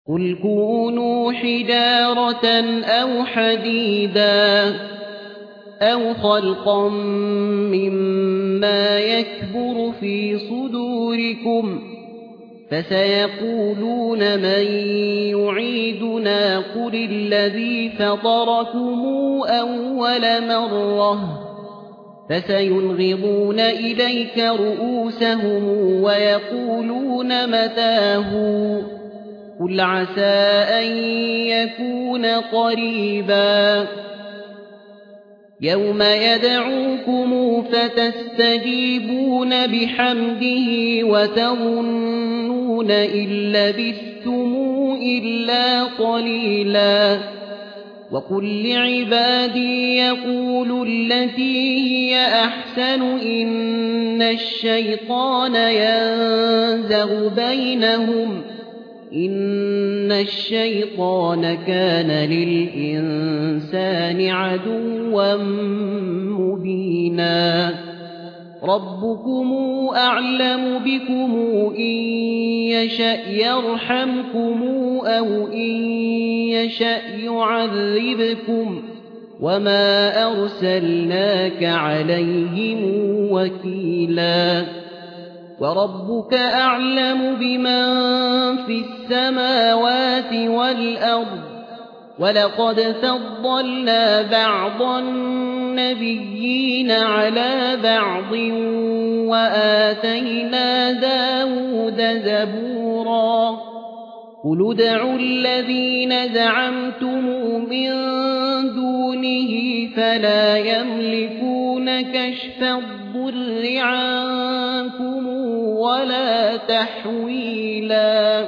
قل كونوا حجارة أو حديدا أو خلقا مما يكبر في صدوركم فسيقولون من يعيدنا قل الذي فطركم أول مرة فسينغضون إليك رؤوسهم ويقولون متاه قل عسى أن يكون قريبا يوم يدعوكم فتستجيبون بحمده وتظنون إن لبثتم إلا قليلا وقل لعبادي يقولوا التي هي أحسن إن الشيطان ينزغ بينهم إن الشيطان كان للإنسان عدوا مبينا ربكم أعلم بكم إن يشأ يرحمكم أو إن يشأ يعذبكم وما أرسلناك عليهم وكيلا وربك أعلم بمن في السماوات والأرض ولقد فضلنا بعض النبيين على بعض وآتينا داود زبورا قل ادعوا الذين زعمتم من دونه فلا يملكون كشف الضر عنكم ولا تحويلا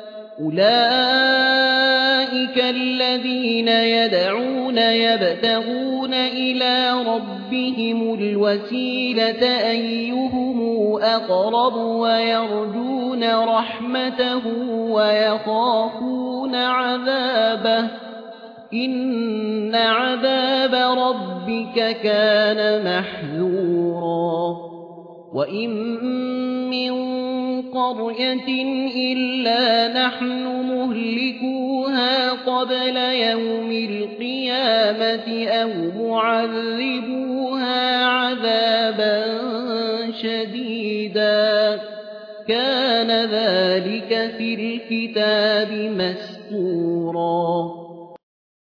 أولئك الذين يدعون يبتغون إلى ربهم الوسيلة أيهم أقرب ويرجون رحمته ويخافون عذابه إن عذاب ربك كان محذورا وإن من قرية إلا نحن مهلكوها قبل يوم القيامة أو معذبوها عذابا شديدا كان ذلك في الكتاب مسطورا